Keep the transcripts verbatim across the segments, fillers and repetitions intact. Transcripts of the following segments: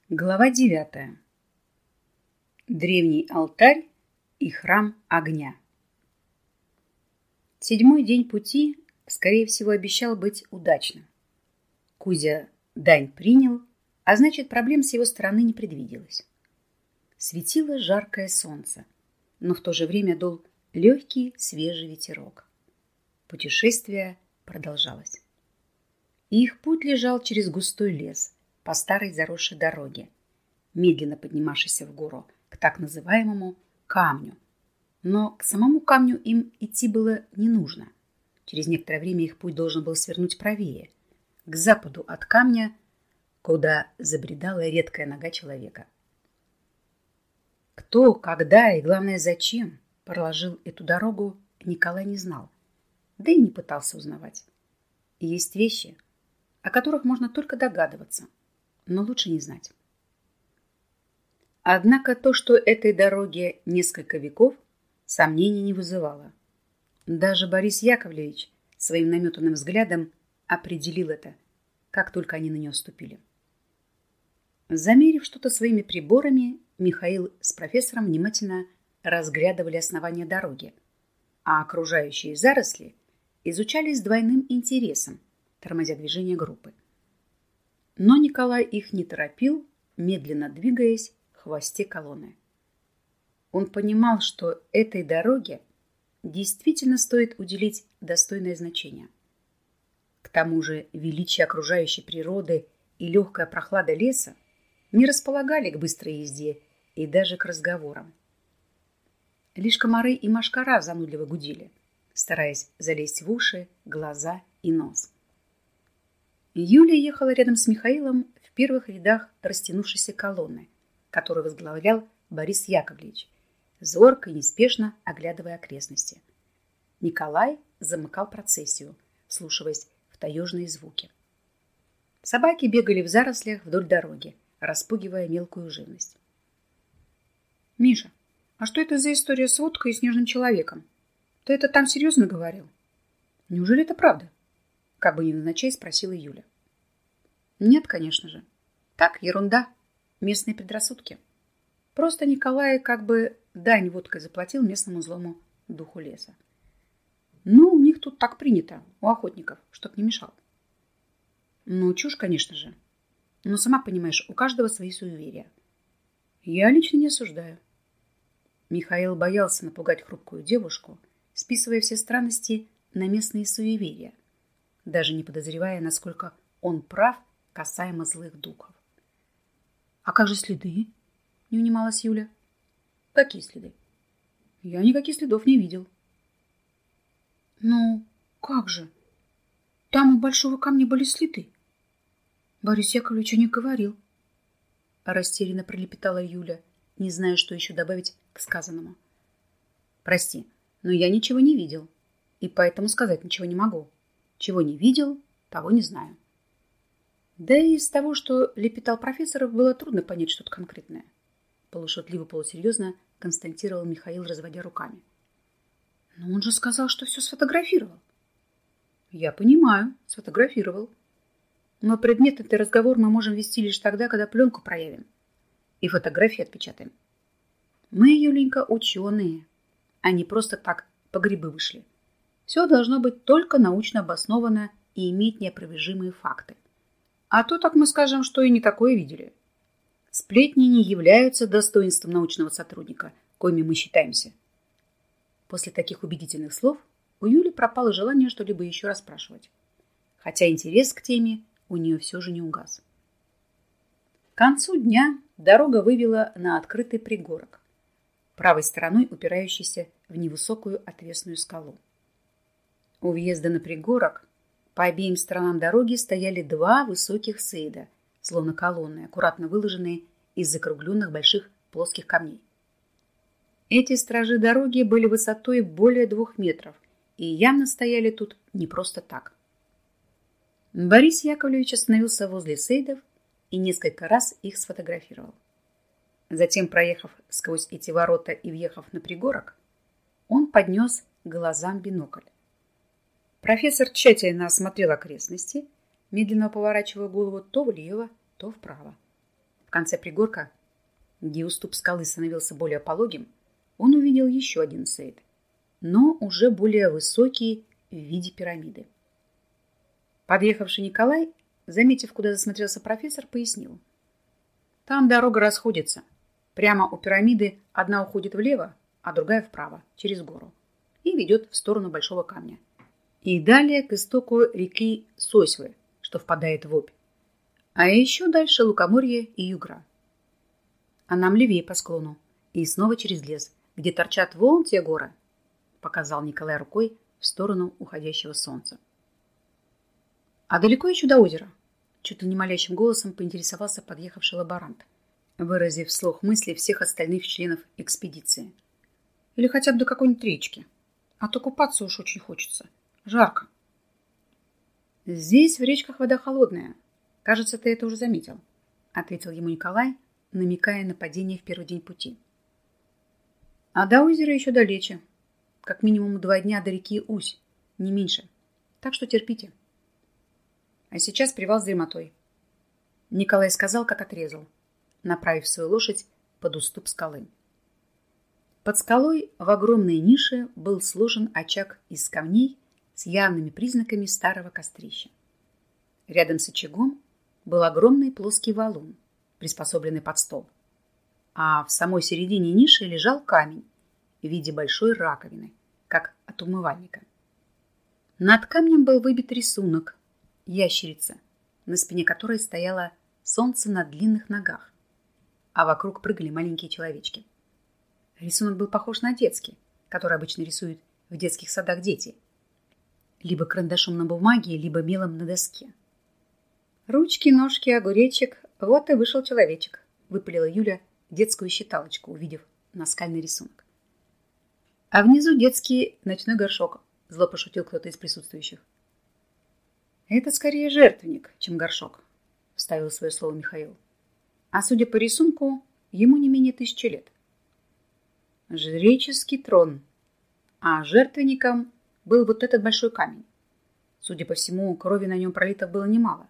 Глава девятая. Древний алтарь и храм огня. Седьмой день пути, скорее всего, обещал быть удачным. Кузя дань принял, а значит, проблем с его стороны не предвиделось. Светило жаркое солнце, но в то же время дул легкий свежий ветерок. Путешествие продолжалось. И их путь лежал через густой лес, по старой заросшей дороге, медленно поднимавшейся в гору к так называемому камню. Но к самому камню им идти было не нужно. Через некоторое время их путь должен был свернуть правее, к западу от камня, куда забредала редкая нога человека. Кто, когда и, главное, зачем проложил эту дорогу, Николай не знал, да и не пытался узнавать. И есть вещи, о которых можно только догадываться, но лучше не знать. Однако то, что этой дороге несколько веков, сомнений не вызывало. Даже Борис Яковлевич своим наметанным взглядом определил это, как только они на нее ступили. Замерив что-то своими приборами, Михаил с профессором внимательно разглядывали основание дороги, а окружающие заросли изучали с двойным интересом, тормозя движение группы. Но Николай их не торопил, медленно двигаясь в хвосте колонны. Он понимал, что этой дороге действительно стоит уделить достойное значение. К тому же величие окружающей природы и легкая прохлада леса не располагали к быстрой езде и даже к разговорам. Лишь комары и мошкара занудливо гудели, стараясь залезть в уши, глаза и нос. Юлия ехала рядом с Михаилом в первых рядах растянувшейся колонны, которую возглавлял Борис Яковлевич, зорко и неспешно оглядывая окрестности. Николай замыкал процессию, вслушиваясь в таежные звуки. Собаки бегали в зарослях вдоль дороги, распугивая мелкую живность. «Миша, а что это за история с водкой и снежным человеком? Ты это там серьезно говорил? Неужели это правда?» Как бы невзначай спросила Юля. Нет, конечно же. Так, ерунда. Местные предрассудки. Просто Николай как бы дань водкой заплатил местному злому духу леса. Ну, у них тут так принято, у охотников, чтоб не мешал. Ну, чушь, конечно же. Но сама понимаешь, у каждого свои суеверия. Я лично не осуждаю. Михаил боялся напугать хрупкую девушку, списывая все странности на местные суеверия, даже не подозревая, насколько он прав касаемо злых духов. «А как же следы?» — не унималась Юля. «Какие следы?» «Я никаких следов не видел». «Ну, как же? Там у большого камня были следы. Борис Яковлевич не говорил». Растерянно пролепетала Юля, не зная, что еще добавить к сказанному. «Прости, но я ничего не видел, и поэтому сказать ничего не могу. Чего не видел, того не знаю». Да и из того, что лепетал профессор, было трудно понять что-то конкретное. Полушутливо-полусерьезно констатировал Михаил, разводя руками. Но он же сказал, что все сфотографировал. Я понимаю, сфотографировал. Но предметный разговор мы можем вести лишь тогда, когда пленку проявим и фотографии отпечатаем. Мы, Юленька, ученые, а не просто так по грибы вышли. Все должно быть только научно обосновано и иметь неопровержимые факты. А то так мы скажем, что и не такое видели. Сплетни не являются достоинством научного сотрудника, коими мы считаемся. После таких убедительных слов у Юли пропало желание что-либо еще расспрашивать. Хотя интерес к теме у нее все же не угас. К концу дня дорога вывела на открытый пригорок, правой стороной упирающийся в невысокую отвесную скалу. У въезда на пригорок по обеим сторонам дороги стояли два высоких сейда, словно колонны, аккуратно выложенные из закругленных больших плоских камней. Эти стражи дороги были высотой более двух метров и явно стояли тут не просто так. Борис Яковлевич остановился возле сейдов и несколько раз их сфотографировал. Затем, проехав сквозь эти ворота и въехав на пригорок, он поднес к глазам бинокль. Профессор тщательно осмотрел окрестности, медленно поворачивая голову то влево, то вправо. В конце пригорка, где уступ скалы становился более пологим, он увидел еще один сейд, но уже более высокий в виде пирамиды. Подъехавший Николай, заметив, куда засмотрелся профессор, пояснил. Там дорога расходится. Прямо у пирамиды одна уходит влево, а другая вправо, через гору, и ведет в сторону большого камня. И далее к истоку реки Сосьвы, что впадает в Обь. А еще дальше Лукоморье и Югра. А нам левее по склону, и снова через лес, где торчат вон те горы, показал Николай рукой в сторону уходящего солнца. А далеко еще до озера? Чуть ли не молящим голосом поинтересовался подъехавший лаборант, выразив вслух мысли всех остальных членов экспедиции. Или хотя бы до какой-нибудь речки. А то купаться уж очень хочется. Жарко. Здесь в речках вода холодная. Кажется, ты это уже заметил, ответил ему Николай, намекая на падение в первый день пути. А до озера еще далече. Как минимум два дня до реки Усь, не меньше. Так что терпите. А сейчас привал с дремотой. Николай сказал, как отрезал, направив свою лошадь под уступ скалы. Под скалой в огромной нише был сложен очаг из камней с явными признаками старого кострища. Рядом с очагом был огромный плоский валун, приспособленный под стол. А в самой середине ниши лежал камень в виде большой раковины, как от умывальника. Над камнем был выбит рисунок ящерица, на спине которой стояло солнце на длинных ногах, а вокруг прыгали маленькие человечки. Рисунок был похож на детский, который обычно рисуют в детских садах дети, либо карандашом на бумаге, либо мелом на доске. Ручки, ножки, огуречек, вот и вышел человечек, выпалила Юля детскую считалочку, увидев наскальный рисунок. А внизу детский ночной горшок, зло пошутил кто-то из присутствующих. Это скорее жертвенник, чем горшок, вставил свое слово Михаил. А судя по рисунку, ему не менее тысячи лет. Жреческий трон, а жертвенником был вот этот большой камень. Судя по всему, крови на нем пролито было немало.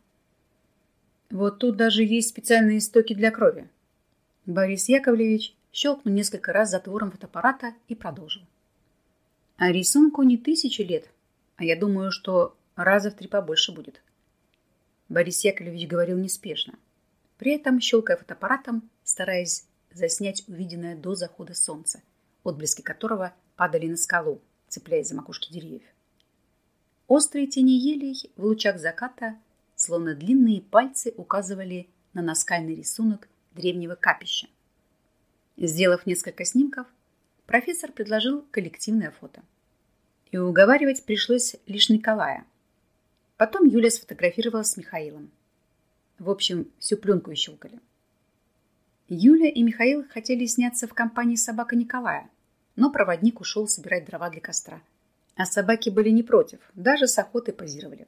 Вот тут даже есть специальные истоки для крови. Борис Яковлевич щелкнул несколько раз затвором фотоаппарата и продолжил. А рисунку не тысячи лет, а я думаю, что раза в три побольше будет. Борис Яковлевич говорил неспешно, при этом щелкая фотоаппаратом, стараясь заснять увиденное до захода солнца, отблески которого падали на скалу, цепляясь за макушки деревьев. Острые тени елей в лучах заката, словно длинные пальцы, указывали на наскальный рисунок древнего капища. Сделав несколько снимков, профессор предложил коллективное фото. И уговаривать пришлось лишь Николая. Потом Юля сфотографировала с Михаилом. В общем, всю пленку и щелкали. Юля и Михаил хотели сняться в компании собака Николая, но проводник ушел собирать дрова для костра. А собаки были не против, даже с охотой позировали.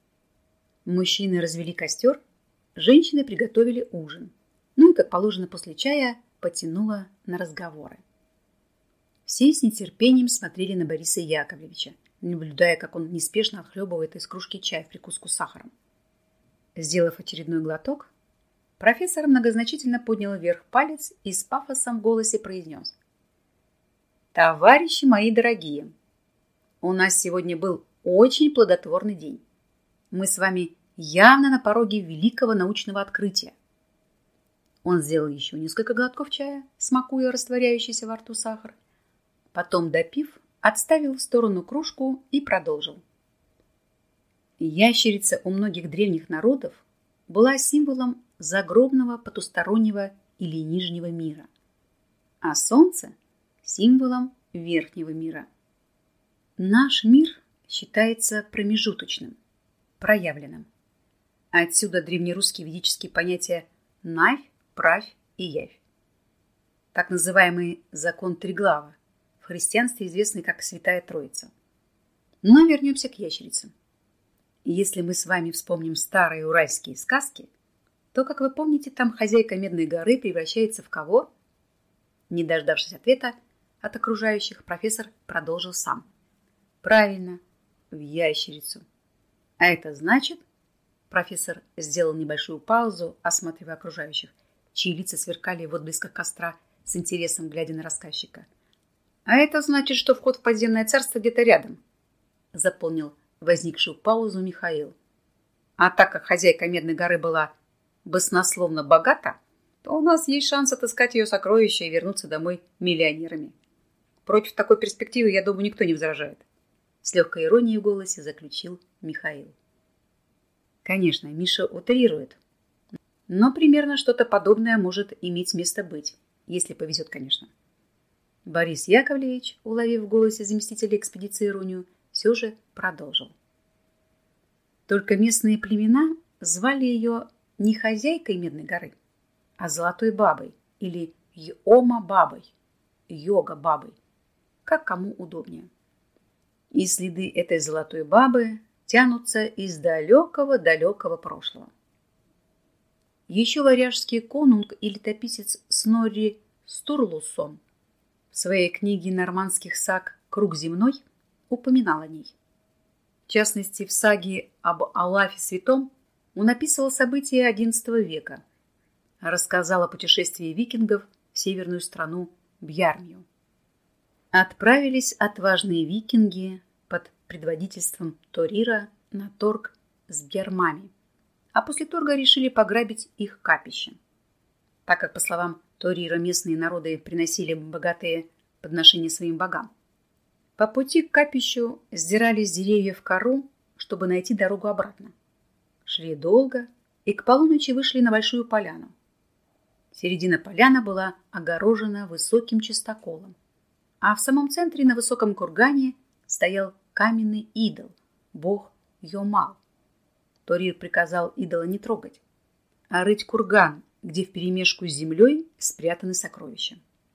Мужчины развели костер, женщины приготовили ужин. Ну и, как положено после чая, потянуло на разговоры. Все с нетерпением смотрели на Бориса Яковлевича, наблюдая, как он неспешно отхлебывает из кружки чай в прикуску с сахаром. Сделав очередной глоток, профессор многозначительно поднял вверх палец и с пафосом в голосе произнес. «Товарищи мои дорогие, у нас сегодня был очень плодотворный день. Мы с вами явно на пороге великого научного открытия». Он сделал еще несколько глотков чая, смакуя растворяющийся во рту сахар. Потом, допив, отставил в сторону кружку и продолжил. Ящерица у многих древних народов была символом загробного, потустороннего или нижнего мира, а солнце – символом верхнего мира. Наш мир считается промежуточным, проявленным. Отсюда древнерусские ведические понятия «навь», «правь» и «явь». Так называемый закон Триглава, в христианстве известный как Святая Троица. Но вернемся к ящерицам. Если мы с вами вспомним старые уральские сказки, то, как вы помните, там хозяйка Медной горы превращается в кого? Не дождавшись ответа от окружающих, профессор продолжил сам. Правильно, в ящерицу. А это значит, профессор сделал небольшую паузу, осматривая окружающих, чьи лица сверкали в отблесках костра, с интересом глядя на рассказчика. «А это значит, что вход в подземное царство где-то рядом», — заполнил возникшую паузу Михаил. «А так как хозяйка Медной горы была баснословно богата, то у нас есть шанс отыскать ее сокровища и вернуться домой миллионерами. Против такой перспективы, я думаю, никто не возражает», — с легкой иронией в голосе заключил Михаил. Конечно, Миша утрирует, но примерно что-то подобное может иметь место быть, если повезет, конечно. Борис Яковлевич, уловив в голосе заместителя экспедиции иронию, все же продолжил. Только местные племена звали ее не хозяйкой Медной горы, а Золотой бабой или Йома-бабой, Йога-бабой, как кому удобнее. И следы этой Золотой бабы тянутся из далекого-далекого прошлого. Еще варяжский конунг и летописец Снорри Стурлусон в своей книге нормандских саг «Круг земной» упоминал о ней. В частности, в саге об Олафе Святом он описывал события одиннадцатого века, рассказал о путешествии викингов в северную страну Бьярмию. Отправились отважные викинги под предводительством Торира на торг с бьярмами, а после торга решили пограбить их капище. Так как, по словам Торира, местные народы приносили богатые подношения своим богам. По пути к капищу сдирали с деревьев кору, чтобы найти дорогу обратно. Шли долго и к полуночи вышли на большую поляну. Середина поляны была огорожена высоким чистоколом, а в самом центре на высоком кургане стоял каменный идол, бог Йомал. Торир приказал идола не трогать, а рыть курган, где вперемешку с землей спрятаны сокровища.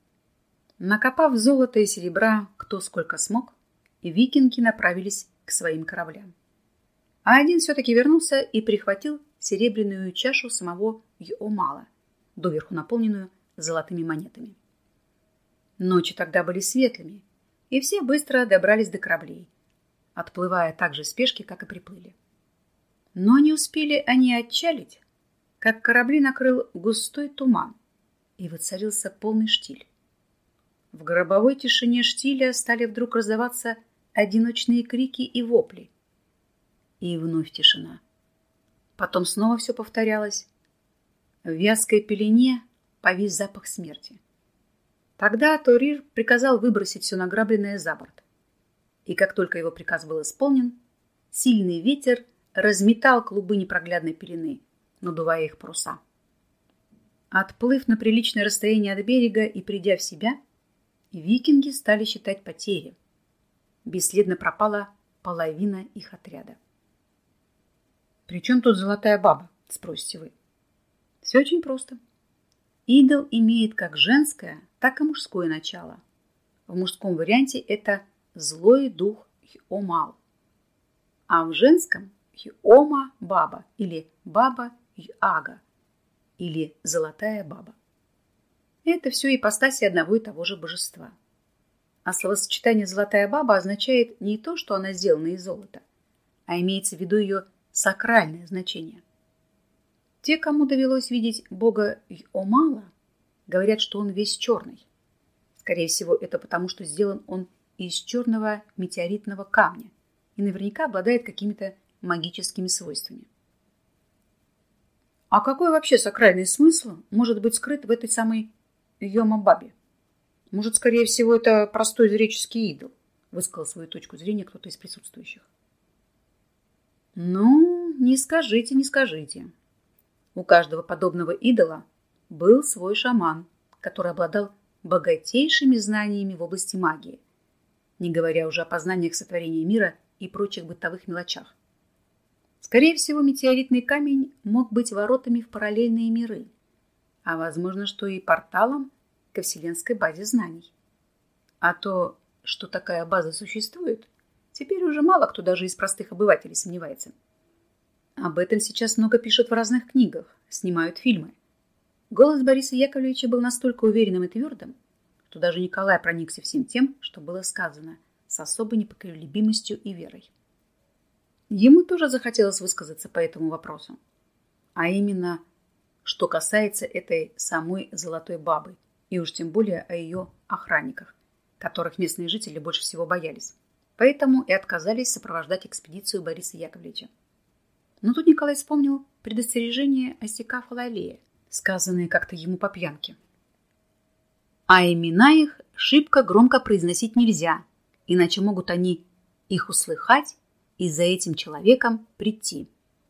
Накопав золота и серебра кто сколько смог, викинги направились к своим кораблям. А один все-таки вернулся и прихватил серебряную чашу самого Йомала, доверху наполненную золотыми монетами. Ночи тогда были светлыми, и все быстро добрались до кораблей, отплывая так же в спешке, как и приплыли. Но не успели они отчалить, как корабли накрыл густой туман, и воцарился полный штиль. В гробовой тишине штиля стали вдруг раздаваться одиночные крики и вопли. И вновь тишина. Потом снова все повторялось. В вязкой пелене повис запах смерти. Тогда Торир приказал выбросить все награбленное за борт. И как только его приказ был исполнен, сильный ветер разметал клубы непроглядной пелены, надувая их паруса. Отплыв на приличное расстояние от берега и придя в себя, викинги стали считать потери. Бесследно пропала половина их отряда. «При чем тут золотая баба?» – спросите вы. Все очень просто. Идол имеет как женское, так и мужское начало. В мужском варианте это злой дух Йомал, а в женском – Йома-баба или баба-Йага или золотая баба. Это все ипостаси одного и того же божества. А словосочетание «золотая баба» означает не то, что она сделана из золота, а имеется в виду ее сакральное значение. Те, кому довелось видеть бога Йомала, говорят, что он весь черный. Скорее всего, это потому, что сделан он из черного метеоритного камня и наверняка обладает какими-то магическими свойствами. А какой вообще сакральный смысл может быть скрыт в этой самой Йома-бабе? Может, скорее всего, это простой греческий идол, высказал свою точку зрения кто-то из присутствующих. Ну, не скажите, не скажите. У каждого подобного идола был свой шаман, который обладал богатейшими знаниями в области магии, не говоря уже о познаниях сотворения мира и прочих бытовых мелочах. Скорее всего, метеоритный камень мог быть воротами в параллельные миры, а возможно, что и порталом ко вселенской базе знаний. А то, что такая база существует, теперь уже мало кто даже из простых обывателей сомневается. Об этом сейчас много пишут в разных книгах, снимают фильмы. Голос Бориса Яковлевича был настолько уверенным и твердым, что даже Николай проникся всем тем, что было сказано, с особой непоколебимостью и верой. Ему тоже захотелось высказаться по этому вопросу. А именно, что касается этой самой золотой бабы, и уж тем более о ее охранниках, которых местные жители больше всего боялись. Поэтому и отказались сопровождать экспедицию Бориса Яковлевича. Но тут Николай вспомнил предостережение Осяка Фалалея, сказанное как-то ему по пьянке. А имена их шибко громко произносить нельзя, иначе могут они их услыхать и за этим человеком прийти.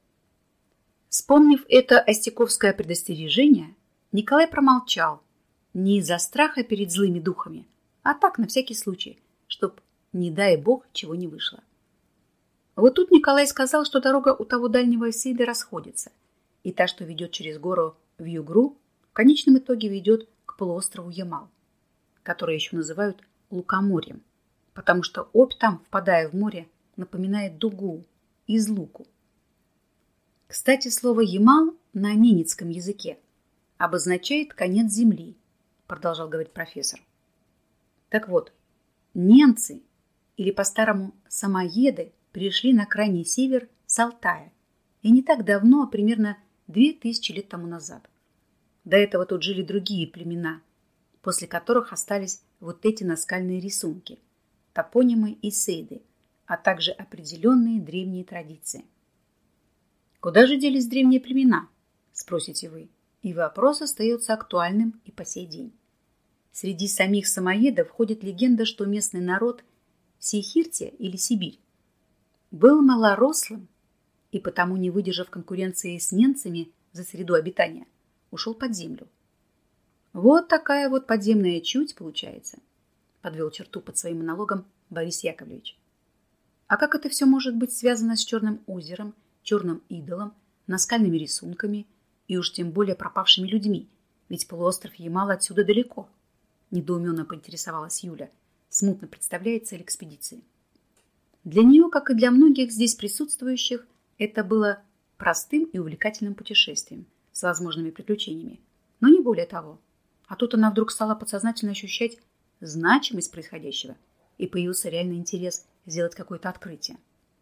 Вспомнив это остяковское предостережение, Николай промолчал, не из-за страха перед злыми духами, а так на всякий случай, чтоб, не дай бог, чего не вышло. Вот тут Николай сказал, что дорога у того дальнего Сейда расходится, и та, что ведет через гору в Югру, в конечном итоге ведет к полуострову Ямал, который еще называют Лукоморьем, потому что Обь там, впадая в море, напоминает дугу из луку. Кстати, слово «Ямал» на ненецком языке обозначает конец земли, продолжал говорить профессор. Так вот, немцы, или по-старому самоеды, пришли на крайний север с Алтая, и не так давно, а примерно две тысячи лет тому назад. До этого тут жили другие племена, после которых остались вот эти наскальные рисунки, топонимы и сейды, а также определенные древние традиции. Куда же делись древние племена, спросите вы, и вопрос остается актуальным и по сей день. Среди самих самоедов ходит легенда, что местный народ Сейхиртия или Сибирь был малорослым и потому, не выдержав конкуренции с немцами за среду обитания, ушел под землю. Вот такая вот подземная чуть получается, подвел черту под своим монологом Борис Яковлевич. А как это все может быть связано с Черным озером, черным идолом, наскальными рисунками и уж тем более пропавшими людьми, ведь полуостров Ямал отсюда далеко? Недоуменно поинтересовалась Юля, смутно представляя цель экспедиции. Для нее, как и для многих здесь присутствующих, это было простым и увлекательным путешествием с возможными приключениями, но не более того. А тут она вдруг стала подсознательно ощущать значимость происходящего, и появился реальный интерес сделать какое-то открытие.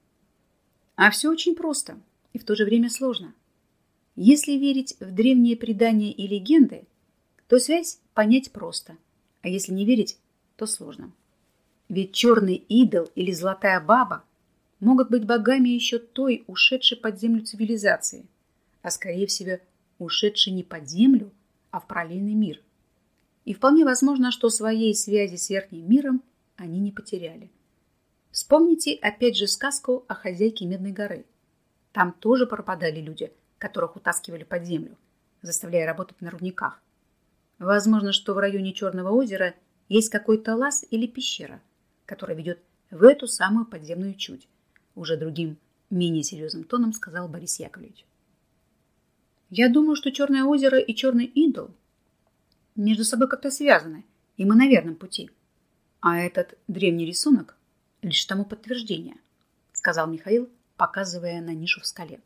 А все очень просто и в то же время сложно. Если верить в древние предания и легенды, то связь понять просто, а если не верить, то сложно. Ведь черный идол или золотая баба могут быть богами еще той, ушедшей под землю цивилизации, а скорее всего ушедшей не под землю, а в параллельный мир. И вполне возможно, что своей связи с верхним миром они не потеряли. Вспомните опять же сказку о хозяйке Медной горы. Там тоже пропадали люди, которых утаскивали под землю, заставляя работать на рудниках. Возможно, что в районе Черного озера есть какой-то лаз или пещера, которая ведет в эту самую подземную чуть, уже другим, менее серьезным тоном сказал Борис Яковлевич. Я думаю, что Черное озеро и Черный идол между собой как-то связаны, и мы на верном пути. А этот древний рисунок лишь тому подтверждение, сказал Михаил, показывая на нишу в скале.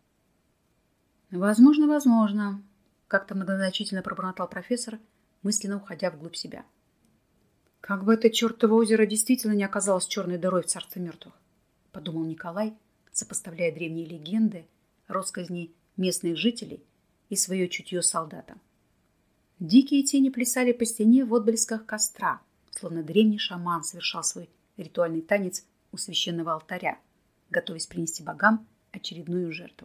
Возможно, возможно, как-то многозначительно пробормотал профессор, мысленно уходя вглубь себя. Как бы это чертово озеро действительно не оказалось черной дырой в царстве мертвых, подумал Николай, сопоставляя древние легенды, россказни местных жителей и свое чутье солдата. Дикие тени плясали по стене в отблесках костра, словно древний шаман совершал свой ритуальный танец у священного алтаря, готовясь принести богам очередную жертву.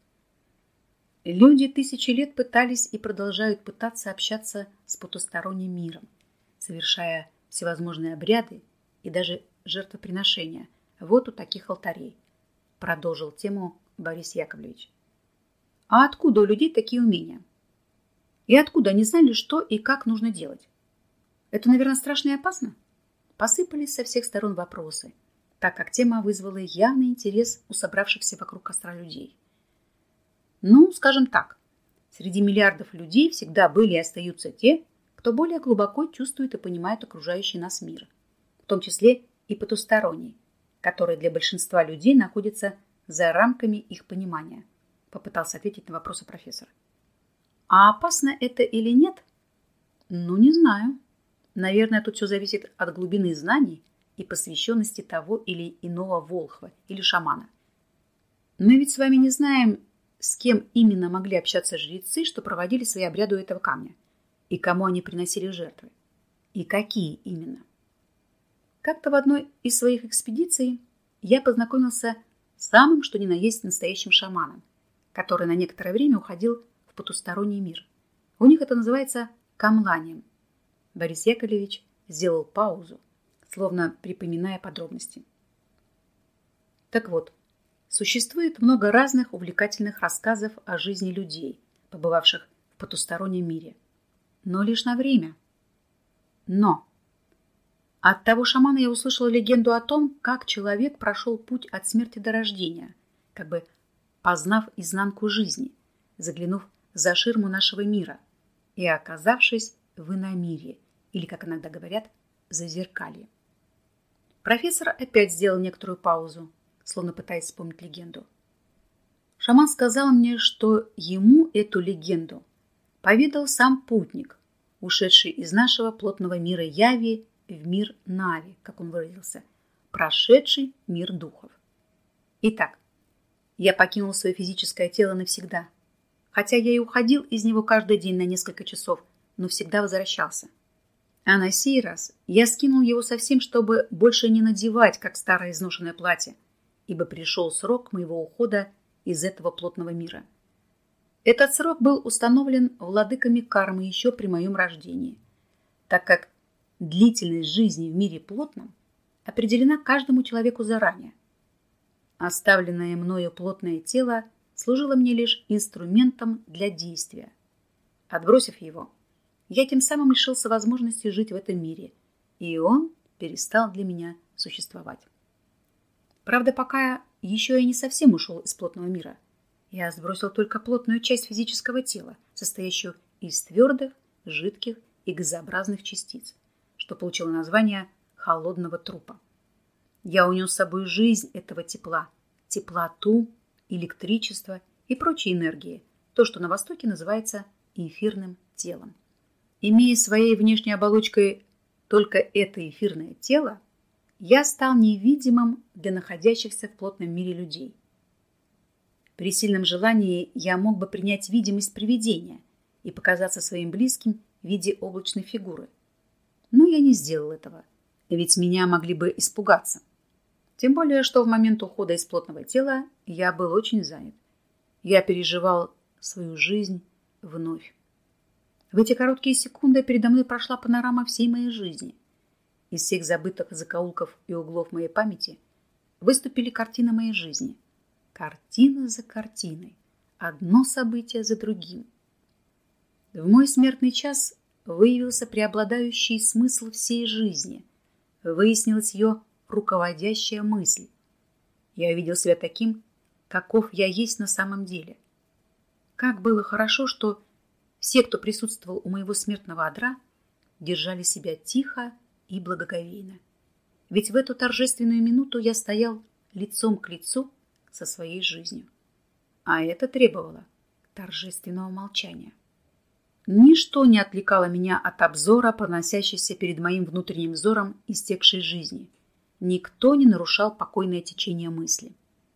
Люди тысячи лет пытались и продолжают пытаться общаться с потусторонним миром, совершая всевозможные обряды и даже жертвоприношения вот у таких алтарей, продолжил тему Борис Яковлевич. А откуда у людей такие умения? И откуда они знали, что и как нужно делать? Это, наверное, страшно и опасно? Посыпались со всех сторон вопросы, так как тема вызвала явный интерес у собравшихся вокруг костра людей. Ну, скажем так, среди миллиардов людей всегда были и остаются те, кто более глубоко чувствует и понимает окружающий нас мир, в том числе и потусторонний, который для большинства людей находится за рамками их понимания, попытался ответить на вопросы профессор. А опасно это или нет? Ну, не знаю. Наверное, тут все зависит от глубины знаний и посвященности того или иного волхва или шамана. Мы ведь с вами не знаем, с кем именно могли общаться жрецы, что проводили свои обряды у этого камня, и кому они приносили жертвы, и какие именно. Как-то в одной из своих экспедиций я познакомился с самым что ни на есть настоящим шаманом, который на некоторое время уходил в потусторонний мир. У них это называется камланием. Борис Яковлевич сделал паузу, словно припоминая подробности. Так вот, существует много разных увлекательных рассказов о жизни людей, побывавших в потустороннем мире. Но лишь на время. Но от того шамана я услышала легенду о том, как человек прошел путь от смерти до рождения, как бы познав изнанку жизни, заглянув за ширму нашего мира и оказавшись в иномирье, или, как иногда говорят, зазеркалье. Профессор опять сделал некоторую паузу, словно пытаясь вспомнить легенду. Шаман сказал мне, что ему эту легенду поведал сам путник, ушедший из нашего плотного мира Яви в мир Нави, как он выразился, прошедший мир духов. Итак, я покинул свое физическое тело навсегда, хотя я и уходил из него каждый день на несколько часов, но всегда возвращался. А на сей раз я скинул его совсем, чтобы больше не надевать, как старое изношенное платье, ибо пришел срок моего ухода из этого плотного мира. Этот срок был установлен владыками кармы еще при моем рождении, так как длительность жизни в мире плотном определена каждому человеку заранее. Оставленное мною плотное тело служило мне лишь инструментом для действия. Отбросив его, я тем самым лишился возможности жить в этом мире, и он перестал для меня существовать. Правда, пока еще я не совсем ушел из плотного мира. Я сбросил только плотную часть физического тела, состоящую из твердых, жидких и газообразных частиц, что получило название холодного трупа. Я унес с собой жизнь этого тепла, теплоту, электричество и прочие энергии, то, что на Востоке называется эфирным телом. Имея своей внешней оболочкой только это эфирное тело, я стал невидимым для находящихся в плотном мире людей. При сильном желании я мог бы принять видимость привидения и показаться своим близким в виде облачной фигуры. Но я не сделал этого, ведь меня могли бы испугаться. Тем более, что в момент ухода из плотного тела я был очень занят. Я переживал свою жизнь вновь. В эти короткие секунды передо мной прошла панорама всей моей жизни. Из всех забытых закоулков и углов моей памяти выступили картины моей жизни. Картина за картиной, одно событие за другим. В мой смертный час выявился преобладающий смысл всей жизни. Выяснилась ее руководящая мысль. Я увидел себя таким, каков я есть на самом деле. Как было хорошо, что все, кто присутствовал у моего смертного одра, держали себя тихо и благоговейно. Ведь в эту торжественную минуту я стоял лицом к лицу со своей жизнью. А это требовало торжественного молчания. Ничто не отвлекало меня от обзора, проносящейся перед моим внутренним взором истекшей жизни. Никто не нарушал покойное течение мысли.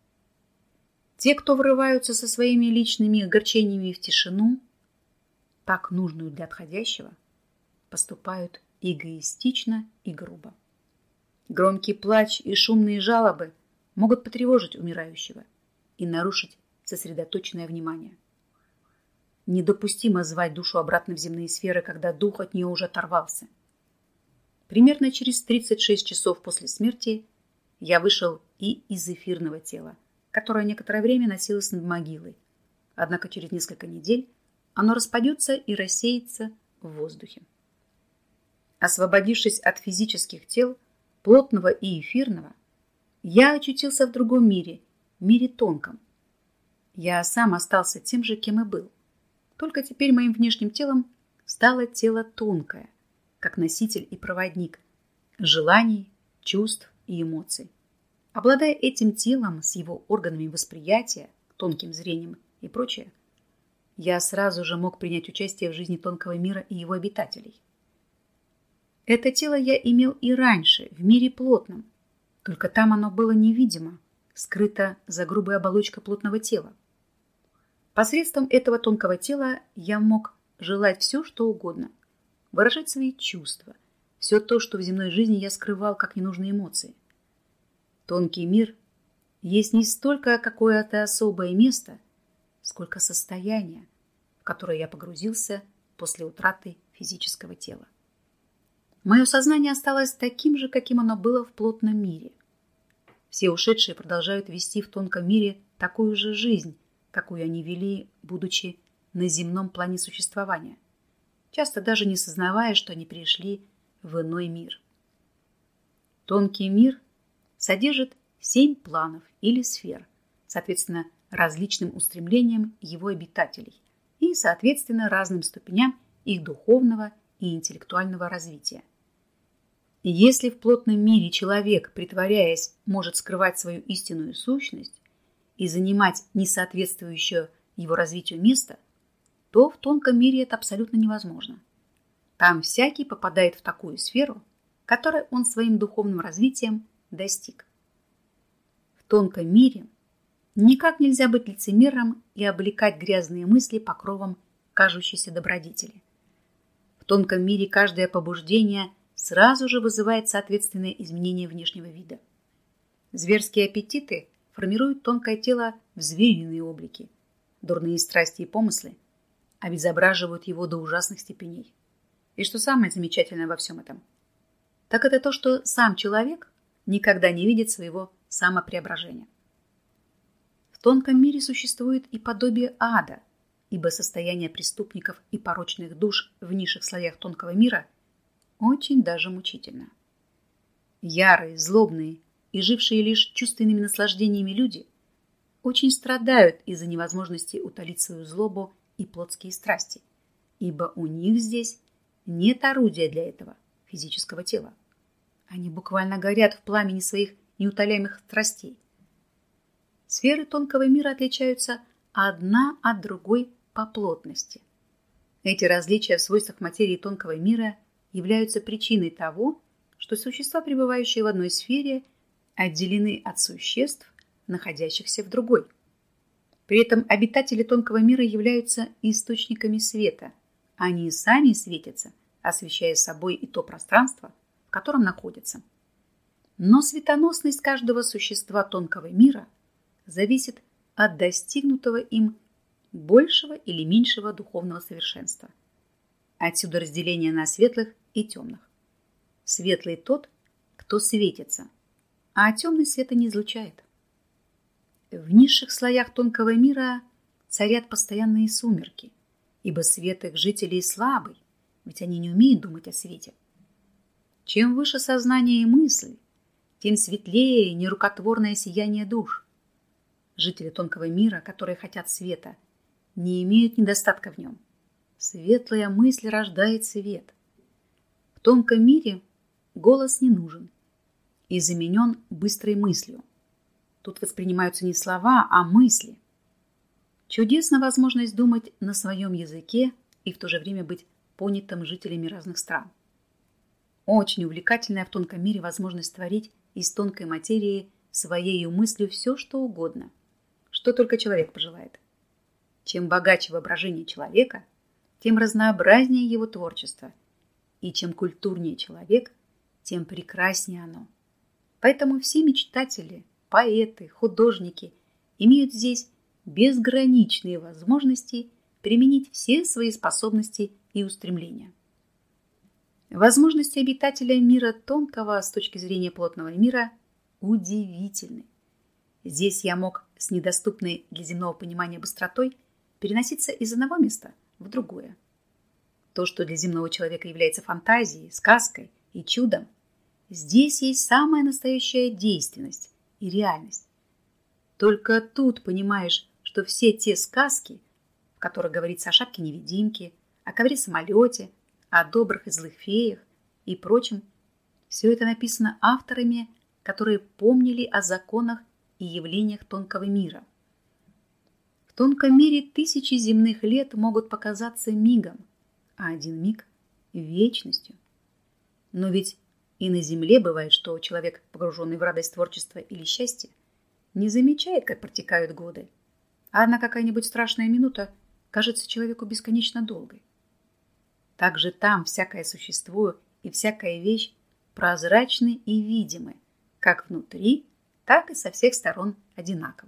Те, кто врываются со своими личными огорчениями в тишину, так нужную для отходящего, поступают эгоистично и грубо. Громкий плач и шумные жалобы могут потревожить умирающего и нарушить сосредоточенное внимание. Недопустимо звать душу обратно в земные сферы, когда дух от нее уже оторвался. Примерно через тридцать шесть часов после смерти я вышел и из эфирного тела, которое некоторое время носилось над могилой. Однако через несколько недель оно распадется и рассеется в воздухе. Освободившись от физических тел, плотного и эфирного, я очутился в другом мире, мире тонком. Я сам остался тем же, кем и был. Только теперь моим внешним телом стало тело тонкое, как носитель и проводник желаний, чувств и эмоций. Обладая этим телом с его органами восприятия, тонким зрением и прочее, я сразу же мог принять участие в жизни тонкого мира и его обитателей. Это тело я имел и раньше, в мире плотном, только там оно было невидимо, скрыто за грубой оболочкой плотного тела. Посредством этого тонкого тела я мог желать все, что угодно, выражать свои чувства, все то, что в земной жизни я скрывал как ненужные эмоции. Тонкий мир есть не столько какое-то особое место, сколько состояние, в которое я погрузился после утраты физического тела. Мое сознание осталось таким же, каким оно было в плотном мире. Все ушедшие продолжают вести в тонком мире такую же жизнь, какую они вели, будучи на земном плане существования, часто даже не сознавая, что они пришли в иной мир. Тонкий мир содержит семь планов или сфер, соответственно, различным устремлениям его обитателей и, соответственно, разным ступеням их духовного и интеллектуального развития. И если в плотном мире человек, притворяясь, может скрывать свою истинную сущность и занимать несоответствующее его развитию место, то в тонком мире это абсолютно невозможно. Там всякий попадает в такую сферу, которой он своим духовным развитием достиг. В тонком мире никак нельзя быть лицемером и облекать грязные мысли покровом кажущейся добродетели. В тонком мире каждое побуждение сразу же вызывает соответственные изменения внешнего вида. Зверские аппетиты формируют тонкое тело в звериные облики. Дурные страсти и помыслы обезображивают его до ужасных степеней. И что самое замечательное во всем этом, так это то, что сам человек никогда не видит своего самопреображения. В тонком мире существует и подобие ада, ибо состояние преступников и порочных душ в низших слоях тонкого мира очень даже мучительно. Ярые, злобные и жившие лишь чувственными наслаждениями люди очень страдают из-за невозможности утолить свою злобу и плотские страсти, ибо у них здесь нет орудия для этого физического тела. Они буквально горят в пламени своих неутоляемых страстей. Сферы тонкого мира отличаются одна от другой по плотности. Эти различия в свойствах материи тонкого мира являются причиной того, что существа, пребывающие в одной сфере, отделены от существ, находящихся в другой. При этом обитатели тонкого мира являются источниками света. Они сами светятся, освещая собой и то пространство, в котором находятся. Но светоносность каждого существа тонкого мира зависит от достигнутого им большего или меньшего духовного совершенства. Отсюда разделение на светлых и темных. Светлый тот, кто светится, а темный света не излучает. В низших слоях тонкого мира царят постоянные сумерки, ибо свет их жителей слабый, ведь они не умеют думать о свете. Чем выше сознание и мысли, тем светлее нерукотворное сияние душ. Жители тонкого мира, которые хотят света, не имеют недостатка в нем. Светлая мысль рождает свет. В тонком мире голос не нужен и заменен быстрой мыслью. Тут воспринимаются не слова, а мысли. Чудесна возможность думать на своем языке и в то же время быть понятым жителями разных стран. Очень увлекательная в тонком мире возможность творить из тонкой материи своей мыслью все, что угодно, что только человек пожелает. Чем богаче воображение человека, тем разнообразнее его творчество, и чем культурнее человек, тем прекраснее оно. Поэтому все мечтатели, поэты, художники имеют здесь безграничные возможности применить все свои способности и устремления. Возможности обитателя мира тонкого с точки зрения плотного мира удивительны. Здесь я мог с недоступной для земного понимания быстротой переноситься из одного места в другое. То, что для земного человека является фантазией, сказкой и чудом, здесь есть самая настоящая действенность и реальность. Только тут понимаешь, что все те сказки, в которых говорится о шапке-невидимке, о ковре-самолете, о добрых и злых феях и прочем, все это написано авторами, которые помнили о законах и явлениях тонкого мира. В тонком мире тысячи земных лет могут показаться мигом, а один миг – вечностью. Но ведь и на земле бывает, что человек, погруженный в радость творчества или счастья, не замечает, как протекают годы, а одна какая-нибудь страшная минута кажется человеку бесконечно долгой. Также там всякое существо и всякая вещь прозрачны и видимы, как внутри, так и со всех сторон одинаково.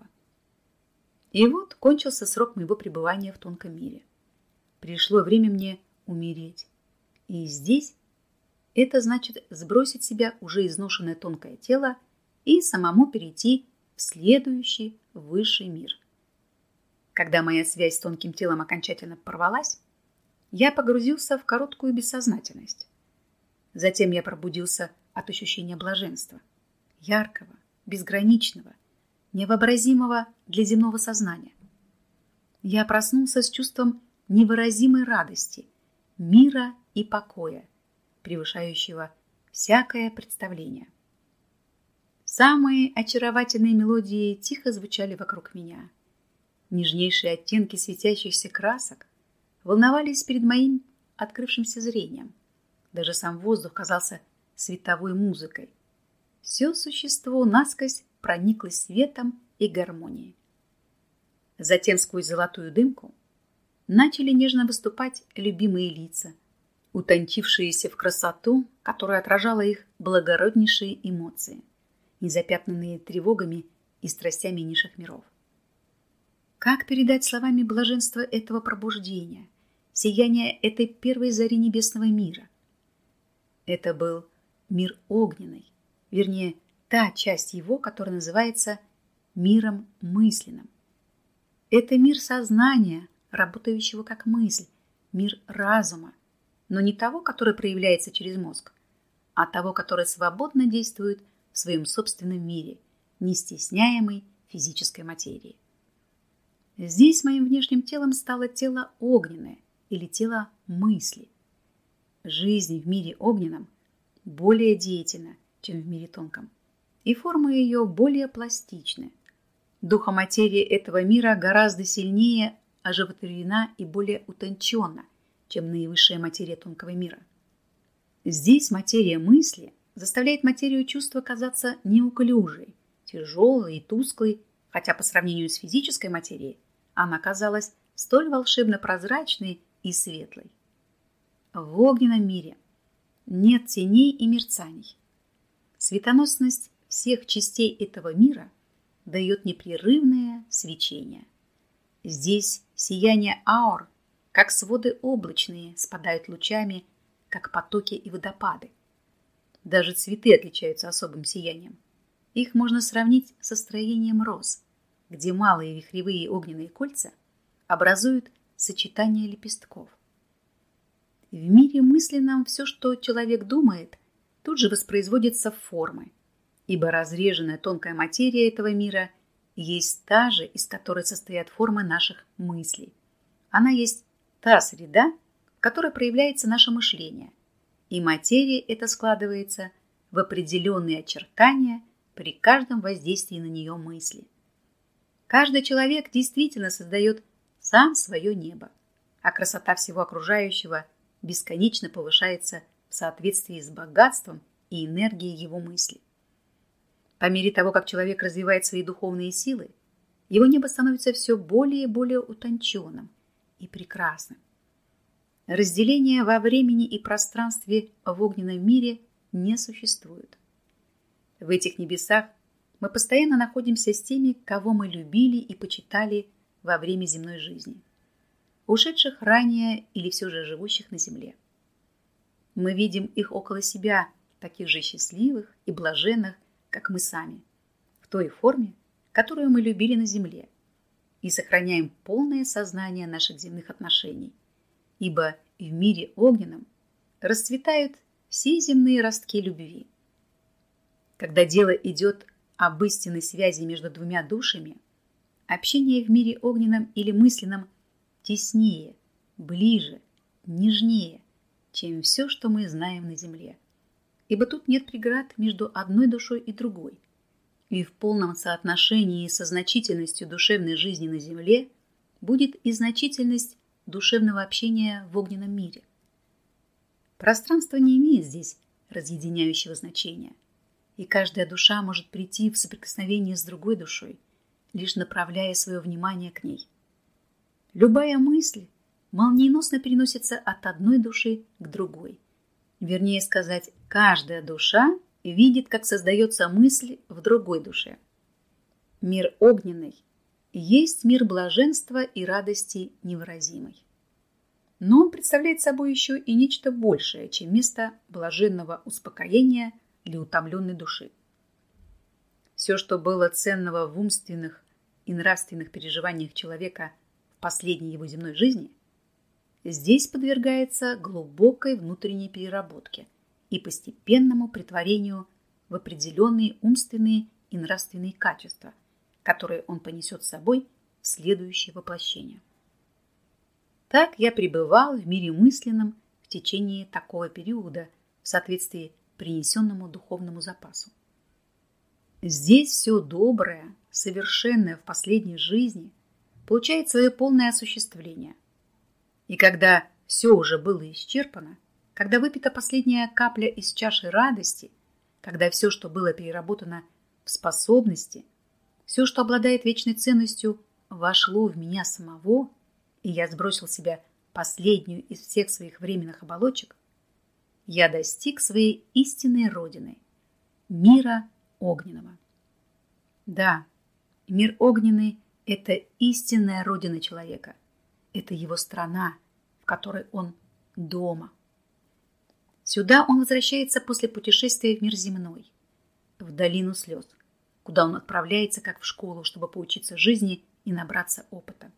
И вот кончился срок моего пребывания в тонком мире. Пришло время мне умереть. И здесь это значит сбросить с себя уже изношенное тонкое тело и самому перейти в следующий высший мир. Когда моя связь с тонким телом окончательно порвалась, я погрузился в короткую бессознательность. Затем я пробудился от ощущения блаженства, яркого, безграничного, невообразимого для земного сознания. Я проснулся с чувством невыразимой радости, мира и покоя, превышающего всякое представление. Самые очаровательные мелодии тихо звучали вокруг меня. Нежнейшие оттенки светящихся красок волновались перед моим открывшимся зрением. Даже сам воздух казался световой музыкой. Все существо насквозь прониклось светом и гармонией. Затем сквозь золотую дымку начали нежно выступать любимые лица, утончившиеся в красоту, которая отражала их благороднейшие эмоции, незапятнанные тревогами и страстями низших миров. Как передать словами блаженство этого пробуждения, сияние этой первой зари небесного мира? Это был мир огненный, вернее, та часть его, которая называется миром мысленным. Это мир сознания, работающего как мысль, мир разума, но не того, который проявляется через мозг, а того, который свободно действует в своем собственном мире, не стесняемой физической материи. Здесь моим внешним телом стало тело огненное или тело мысли. Жизнь в мире огненном более деятельна, чем в мире тонком, и форма ее более пластичная. Духоматерия этого мира гораздо сильнее оживотворена и более утонченна, чем наивысшая материя тонкого мира. Здесь материя мысли заставляет материю чувства казаться неуклюжей, тяжелой и тусклой, хотя по сравнению с физической материей она казалась столь волшебно прозрачной и светлой. В огненном мире нет теней и мерцаний. Светоносность всех частей этого мира дает непрерывное свечение. Здесь сияние аур, как своды облачные, спадают лучами, как потоки и водопады. Даже цветы отличаются особым сиянием. Их можно сравнить со строением роз, где малые вихревые огненные кольца образуют сочетание лепестков. В мире мысленном все, что человек думает, тут же воспроизводится в формы, ибо разреженная тонкая материя этого мира есть та же, из которой состоят формы наших мыслей. Она есть та среда, в которой проявляется наше мышление, и материя эта складывается в определенные очертания при каждом воздействии на нее мысли. Каждый человек действительно создает сам свое небо, а красота всего окружающего бесконечно повышается в соответствии с богатством и энергией его мысли. По мере того, как человек развивает свои духовные силы, его небо становится все более и более утонченным и прекрасным. Разделения во времени и пространстве в огненном мире не существует. В этих небесах мы постоянно находимся с теми, кого мы любили и почитали во время земной жизни, ушедших ранее или все же живущих на земле. Мы видим их около себя, таких же счастливых и блаженных, как мы сами, в той форме, которую мы любили на земле, и сохраняем полное сознание наших земных отношений, ибо в мире огненном расцветают все земные ростки любви. Когда дело идет об истинной связи между двумя душами, общение в мире огненном или мысленном теснее, ближе, нежнее, чем все, что мы знаем на земле, ибо тут нет преград между одной душой и другой, и в полном соотношении со значительностью душевной жизни на земле будет и значительность душевного общения в огненном мире. Пространство не имеет здесь разъединяющего значения, и каждая душа может прийти в соприкосновение с другой душой, лишь направляя свое внимание к ней. Любая мысль молниеносно переносится от одной души к другой. Вернее сказать, каждая душа видит, как создается мысль в другой душе. Мир огненный есть мир блаженства и радости невыразимой. Но он представляет собой еще и нечто большее, чем место блаженного успокоения для утомленной души. Все, что было ценного в умственных и нравственных переживаниях человека в последней его земной жизни, здесь подвергается глубокой внутренней переработке и постепенному претворению в определенные умственные и нравственные качества, которые он понесет с собой в следующее воплощение. Так я пребывал в мире мысленном в течение такого периода в соответствии принесенному духовному запасу. Здесь все доброе, совершенное в последней жизни получает свое полное осуществление. И когда все уже было исчерпано, когда выпита последняя капля из чаши радости, когда все, что было переработано в способности, все, что обладает вечной ценностью, вошло в меня самого, и я сбросил с себя последнюю из всех своих временных оболочек, я достиг своей истинной родины – мира огненного. Да, мир огненный – это истинная родина человека. Это его страна, в которой он дома. Сюда он возвращается после путешествия в мир земной, в долину слез, куда он отправляется как в школу, чтобы поучиться жизни и набраться опыта.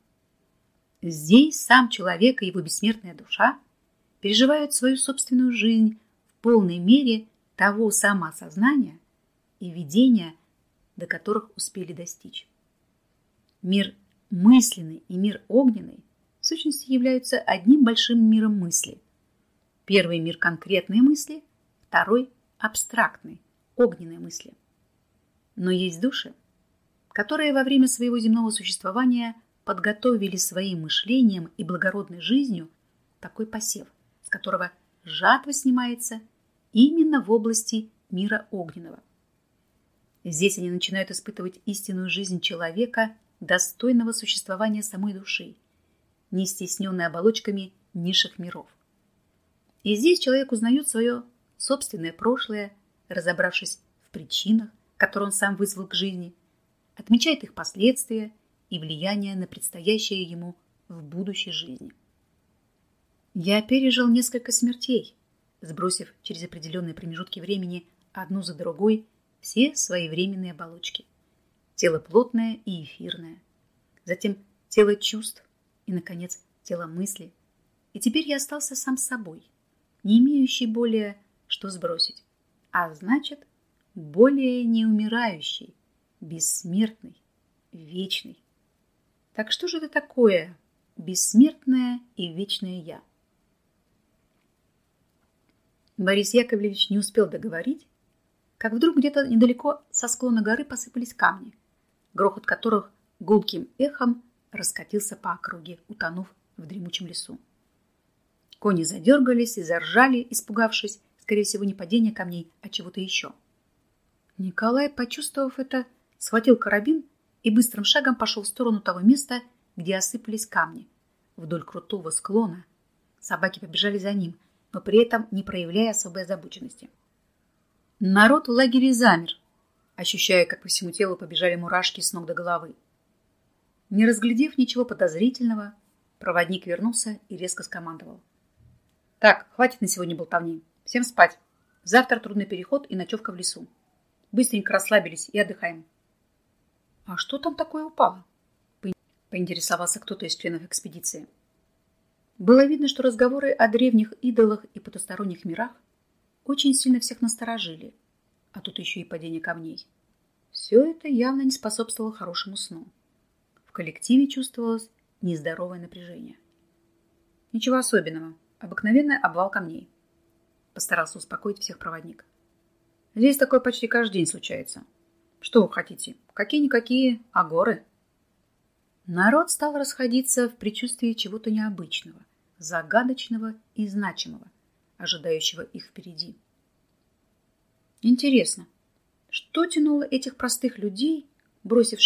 Здесь сам человек и его бессмертная душа переживают свою собственную жизнь в полной мере того самоосознания и видения, до которых успели достичь. Мир мысленный и мир огненный в сущности являются одним большим миром мысли. Первый мир конкретной мысли, второй абстрактной, огненной мысли. Но есть души, которые во время своего земного существования подготовили своим мышлением и благородной жизнью такой посев, с которого жатва снимается именно в области мира огненного. Здесь они начинают испытывать истинную жизнь человека, достойного существования самой души, не стесненной оболочками низших миров. И здесь человек узнает свое собственное прошлое, разобравшись в причинах, которые он сам вызвал к жизни, отмечает их последствия и влияние на предстоящее ему в будущей жизни. Я пережил несколько смертей, сбросив через определенные промежутки времени одну за другой все свои временные оболочки. Тело плотное и эфирное, затем тело чувств и, наконец, тело мысли. И теперь я остался сам собой, не имеющий более что сбросить, а значит, более не умирающий, бессмертный, вечный. Так что же это такое бессмертное и вечное я? Борис Яковлевич не успел договорить, как вдруг где-то недалеко со склона горы посыпались камни, грохот которых гулким эхом раскатился по округе, утонув в дремучем лесу. Кони задергались и заржали, испугавшись, скорее всего, не падения камней, а чего-то еще. Николай, почувствовав это, схватил карабин и быстрым шагом пошел в сторону того места, где осыпались камни. Вдоль крутого склона собаки побежали за ним, но при этом не проявляя особой озабоченности. Народ в лагере замер, ощущая, как по всему телу побежали мурашки с ног до головы. Не разглядев ничего подозрительного, проводник вернулся и резко скомандовал: «Так, хватит на сегодня болтовни. Всем спать. Завтра трудный переход и ночевка в лесу. Быстренько расслабились и отдыхаем». «А что там такое упало?» — поинтересовался кто-то из членов экспедиции. Было видно, что разговоры о древних идолах и потусторонних мирах очень сильно всех насторожили, а тут еще и падение камней. Все это явно не способствовало хорошему сну. В коллективе чувствовалось нездоровое напряжение. «Ничего особенного. Обыкновенный обвал камней», — постарался успокоить всех проводник. «Здесь такое почти каждый день случается. Что вы хотите? Какие-никакие, а горы?» Народ стал расходиться в предчувствии чего-то необычного, загадочного и значимого, ожидающего их впереди. Интересно, что тянуло этих простых людей, бросивших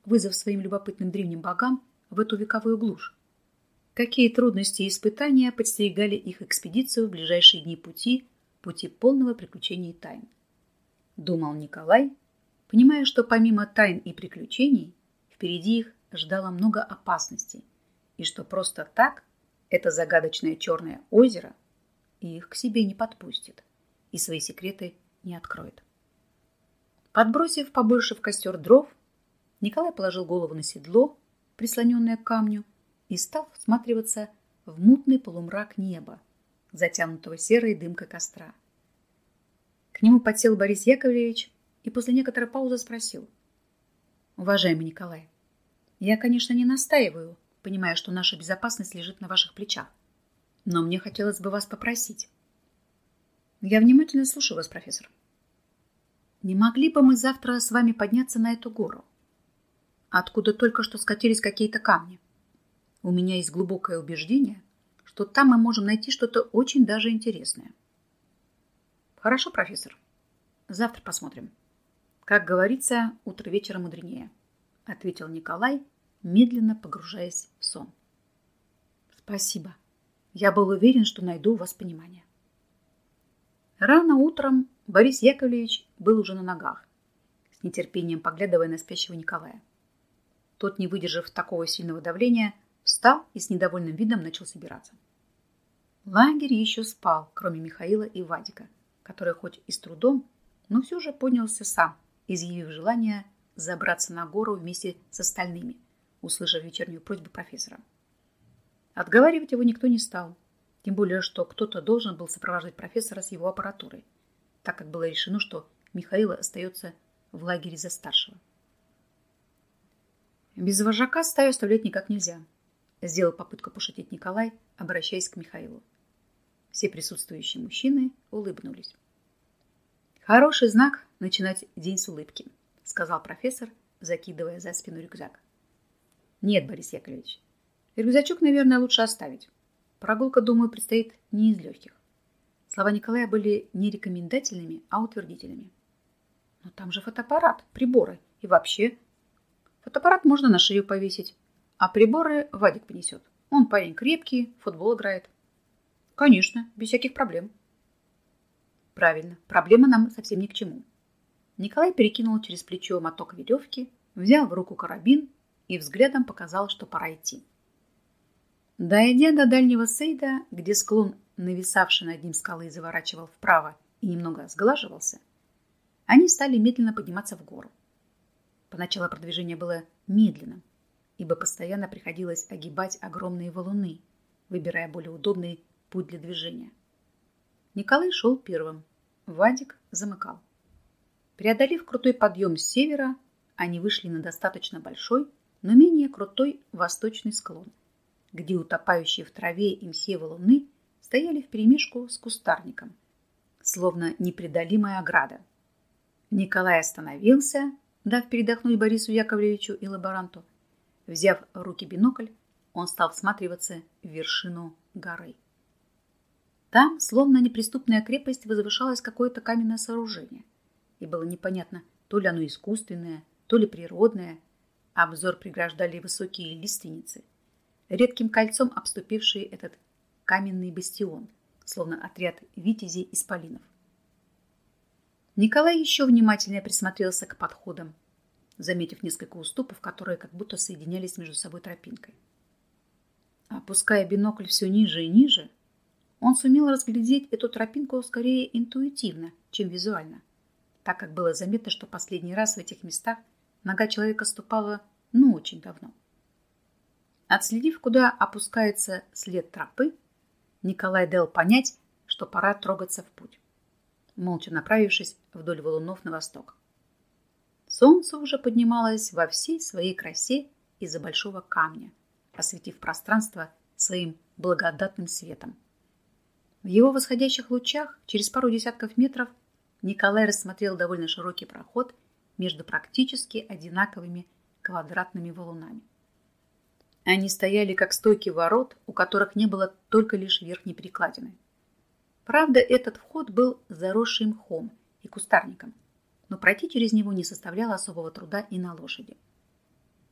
вызов своим любопытным древним богам в эту вековую глушь? Какие трудности и испытания подстерегали их экспедицию в ближайшие дни пути, пути полного приключений и тайн? Думал Николай, понимая, что помимо тайн и приключений, впереди их ждало много опасностей, и что просто так это загадочное черное озеро их к себе не подпустит и свои секреты не откроет. Подбросив побольше в костер дров, Николай положил голову на седло, прислоненное к камню, и стал всматриваться в мутный полумрак неба, затянутого серой дымкой костра. К нему подсел Борис Яковлевич и после некоторой паузы спросил: «Уважаемый Николай, я, конечно, не настаиваю, понимая, что наша безопасность лежит на ваших плечах, но мне хотелось бы вас попросить». «Я внимательно слушаю вас, профессор». «Не могли бы мы завтра с вами подняться на эту гору, откуда только что скатились какие-то камни? У меня есть глубокое убеждение, что там мы можем найти что-то очень даже интересное». «Хорошо, профессор. Завтра посмотрим. Как говорится, утро вечера мудренее», — ответил Николай, медленно погружаясь в сон. «Спасибо. Я был уверен, что найду у вас понимание». Рано утром Борис Яковлевич был уже на ногах, с нетерпением поглядывая на спящего Николая. Тот, не выдержав такого сильного давления, встал и с недовольным видом начал собираться. Лагерь еще спал, кроме Михаила и Вадика, который хоть и с трудом, но все же поднялся сам, изъявив желание забраться на гору вместе с остальными, услышав вечернюю просьбу профессора. Отговаривать его никто не стал, тем более, что кто-то должен был сопровождать профессора с его аппаратурой, так как было решено, что Михаил остается в лагере за старшего. Без вожака стаю оставлять никак нельзя, сделал попытку пошутить Николай, обращаясь к Михаилу. Все присутствующие мужчины улыбнулись. «Хороший знак начинать день с улыбки», — сказал профессор, закидывая за спину рюкзак. «Нет, Борис Яковлевич, рюкзачок, наверное, лучше оставить. Прогулка, думаю, предстоит не из легких». Слова Николая были не рекомендательными, а утвердительными. «Но там же фотоаппарат, приборы и вообще...» «Фотоаппарат можно на шею повесить, а приборы Вадик понесет. Он парень крепкий, в футбол играет». «Конечно, без всяких проблем». «Правильно, проблемы нам совсем ни к чему». Николай перекинул через плечо моток веревки, взял в руку карабин и взглядом показал, что пора идти. Дойдя до дальнего сейда, где склон, нависавший над ним скалы, заворачивал вправо и немного сглаживался, они стали медленно подниматься в гору. Поначалу продвижение было медленным, ибо постоянно приходилось огибать огромные валуны, выбирая более удобный путь для движения. Николай шел первым, Вадик замыкал. Преодолев крутой подъем с севера, они вышли на достаточно большой, но менее крутой восточный склон, где утопающие в траве и мхе валуны стояли вперемешку с кустарником, словно непреодолимая ограда. Николай остановился, дав передохнуть Борису Яковлевичу и лаборанту. Взяв в руки бинокль, он стал всматриваться в вершину горы. Там, словно неприступная крепость, возвышалось какое-то каменное сооружение, и было непонятно, то ли оно искусственное, то ли природное. Обзор преграждали высокие лиственницы, редким кольцом обступившие этот каменный бастион, словно отряд витязей исполинов. Николай еще внимательнее присмотрелся к подходам, заметив несколько уступов, которые как будто соединялись между собой тропинкой. Опуская бинокль все ниже и ниже, он сумел разглядеть эту тропинку скорее интуитивно, чем визуально, так как было заметно, что последний раз в этих местах нога человека ступала, ну, очень давно. Отследив, куда опускается след тропы, Николай дал понять, что пора трогаться в путь, молча направившись вдоль валунов на восток. Солнце уже поднималось во всей своей красе из-за большого камня, осветив пространство своим благодатным светом. В его восходящих лучах через пару десятков метров Николай рассмотрел довольно широкий проход между практически одинаковыми квадратными валунами. Они стояли как стойки ворот, у которых не было только лишь верхней перекладины. Правда, этот вход был заросший мхом и кустарником, но пройти через него не составляло особого труда и на лошади.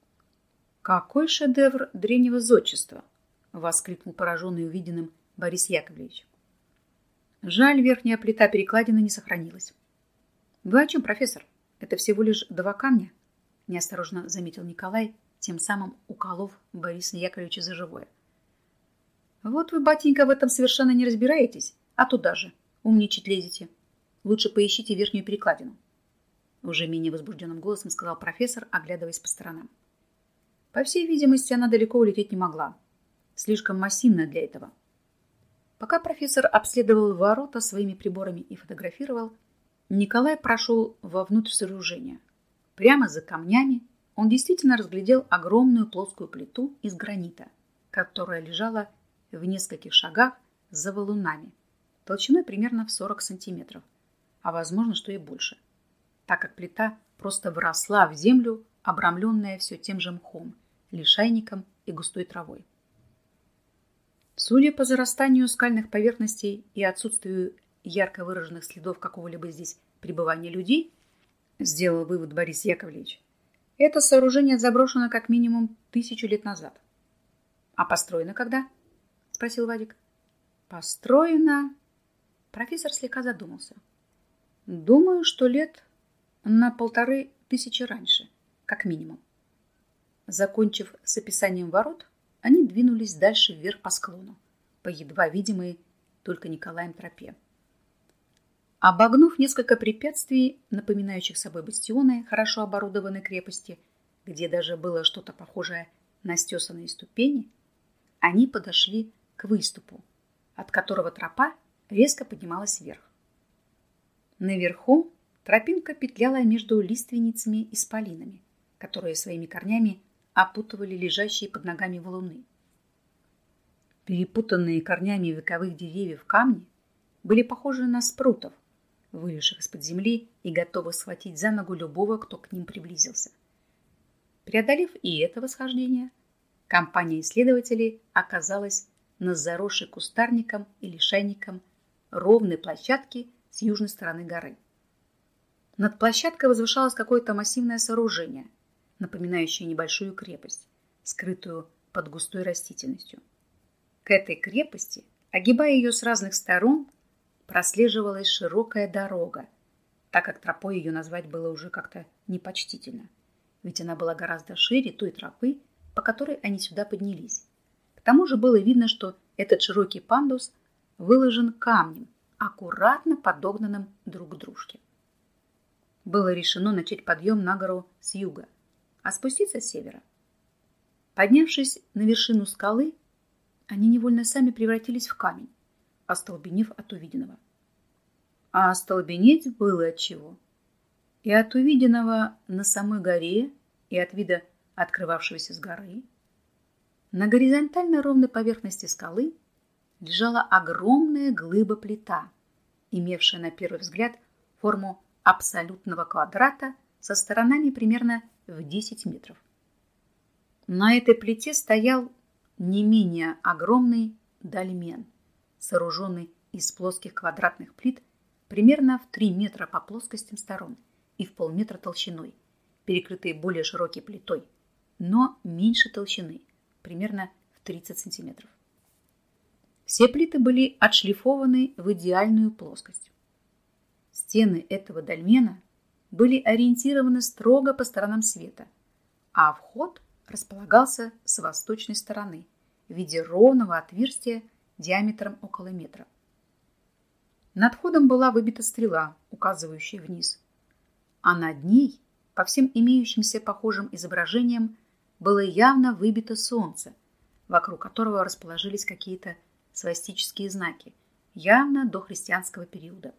«Какой шедевр древнего зодчества!» — воскликнул пораженный увиденным Борис Яковлевич. «Жаль, верхняя плита перекладины не сохранилась». «Вы о чем, профессор? Это всего лишь два камня», — неосторожно заметил Николай, тем самым уколов Бориса Яковлевича за живое. «Вот вы, батенька, в этом совершенно не разбираетесь, а туда же умничать лезете. Лучше поищите верхнюю перекладину», — уже менее возбужденным голосом сказал профессор, оглядываясь по сторонам. По всей видимости, она далеко улететь не могла. Слишком массивная для этого. Пока профессор обследовал ворота своими приборами и фотографировал, Николай прошел вовнутрь сооружения. Прямо за камнями он действительно разглядел огромную плоскую плиту из гранита, которая лежала в нескольких шагах за валунами, толщиной примерно в сорок сантиметров, а возможно, что и больше, так как плита просто вросла в землю, обрамленная все тем же мхом, лишайником и густой травой. Судя по зарастанию скальных поверхностей и отсутствию ярко выраженных следов какого-либо здесь пребывания людей, сделал вывод Борис Яковлевич, это сооружение заброшено как минимум тысячу лет назад. А построено когда? Спросил Вадик. Построено... Профессор слегка задумался. Думаю, что лет на полторы тысячи раньше, как минимум. Закончив с описанием ворот, они двинулись дальше вверх по склону, по едва видимой только Николаем тропе. Обогнув несколько препятствий, напоминающих собой бастионы хорошо оборудованной крепости, где даже было что-то похожее на стесанные ступени, они подошли к выступу, от которого тропа резко поднималась вверх. Наверху тропинка петляла между лиственницами и исполинами, которые своими корнями опутывали лежащие под ногами валуны. Перепутанные корнями вековых деревьев камни были похожи на спрутов, вылезших из-под земли и готовых схватить за ногу любого, кто к ним приблизился. Преодолев и это восхождение, компания исследователей оказалась на заросшей кустарником и лишайником ровной площадке с южной стороны горы. Над площадкой возвышалось какое-то массивное сооружение, напоминающее небольшую крепость, скрытую под густой растительностью. К этой крепости, огибая ее с разных сторон, прослеживалась широкая дорога, так как тропой ее назвать было уже как-то непочтительно, ведь она была гораздо шире той тропы, по которой они сюда поднялись. К тому же было видно, что этот широкий пандус выложен камнем, аккуратно подогнанным друг к дружке. Было решено начать подъем на гору с юга, а спуститься с севера. Поднявшись на вершину скалы, они невольно сами превратились в камень, остолбенев от увиденного. А остолбенеть было от чего. И от увиденного на самой горе, и от вида открывавшегося с горы. На горизонтально ровной поверхности скалы лежала огромная глыба-плита, имевшая на первый взгляд форму абсолютного квадрата со сторонами примерно в десять метров. На этой плите стоял не менее огромный дольмен, сооруженный из плоских квадратных плит примерно в три метра по плоскостям сторон и в полметра толщиной, перекрытые более широкой плитой, но меньше толщины, примерно в тридцать сантиметров. Все плиты были отшлифованы в идеальную плоскость. Стены этого дольмена были ориентированы строго по сторонам света, а вход располагался с восточной стороны в виде ровного отверстия диаметром около метра. Над входом была выбита стрела, указывающая вниз, а над ней, по всем имеющимся похожим изображениям, было явно выбито солнце, вокруг которого расположились какие-то свастические знаки, явно до христианского периода.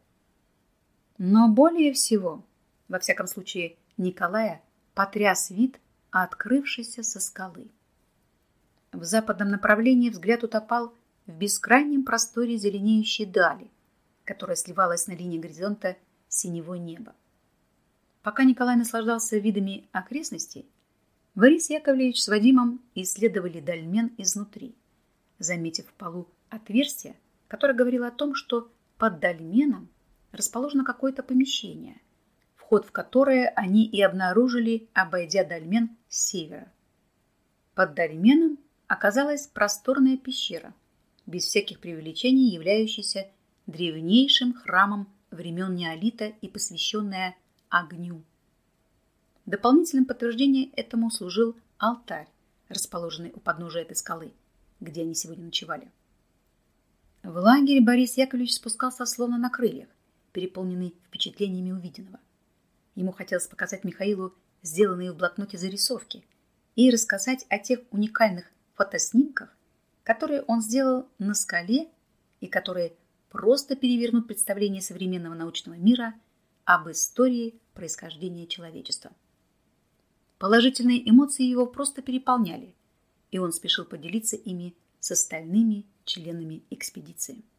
Но более всего, во всяком случае, Николая потряс вид, открывшийся со скалы. В западном направлении взгляд утопал в бескрайнем просторе зеленеющей дали, которая сливалась на линии горизонта с синевой неба. Пока Николай наслаждался видами окрестностей, Борис Яковлевич с Вадимом исследовали дольмен изнутри, заметив в полу отверстие, которое говорило о том, что под дольменом расположено какое-то помещение, вход в которое они и обнаружили, обойдя дольмен с севера. Под дольменом оказалась просторная пещера, без всяких преувеличений являющаяся древнейшим храмом времен неолита и посвященная огню. Дополнительным подтверждением этому служил алтарь, расположенный у подножия этой скалы, где они сегодня ночевали. В лагерь Борис Яковлевич спускался словно на крыльях, переполненный впечатлениями увиденного. Ему хотелось показать Михаилу сделанные в блокноте зарисовки и рассказать о тех уникальных фотоснимках, которые он сделал на скале и которые просто перевернут представление современного научного мира об истории происхождения человечества. Положительные эмоции его просто переполняли, и он спешил поделиться ими с остальными членами экспедиции.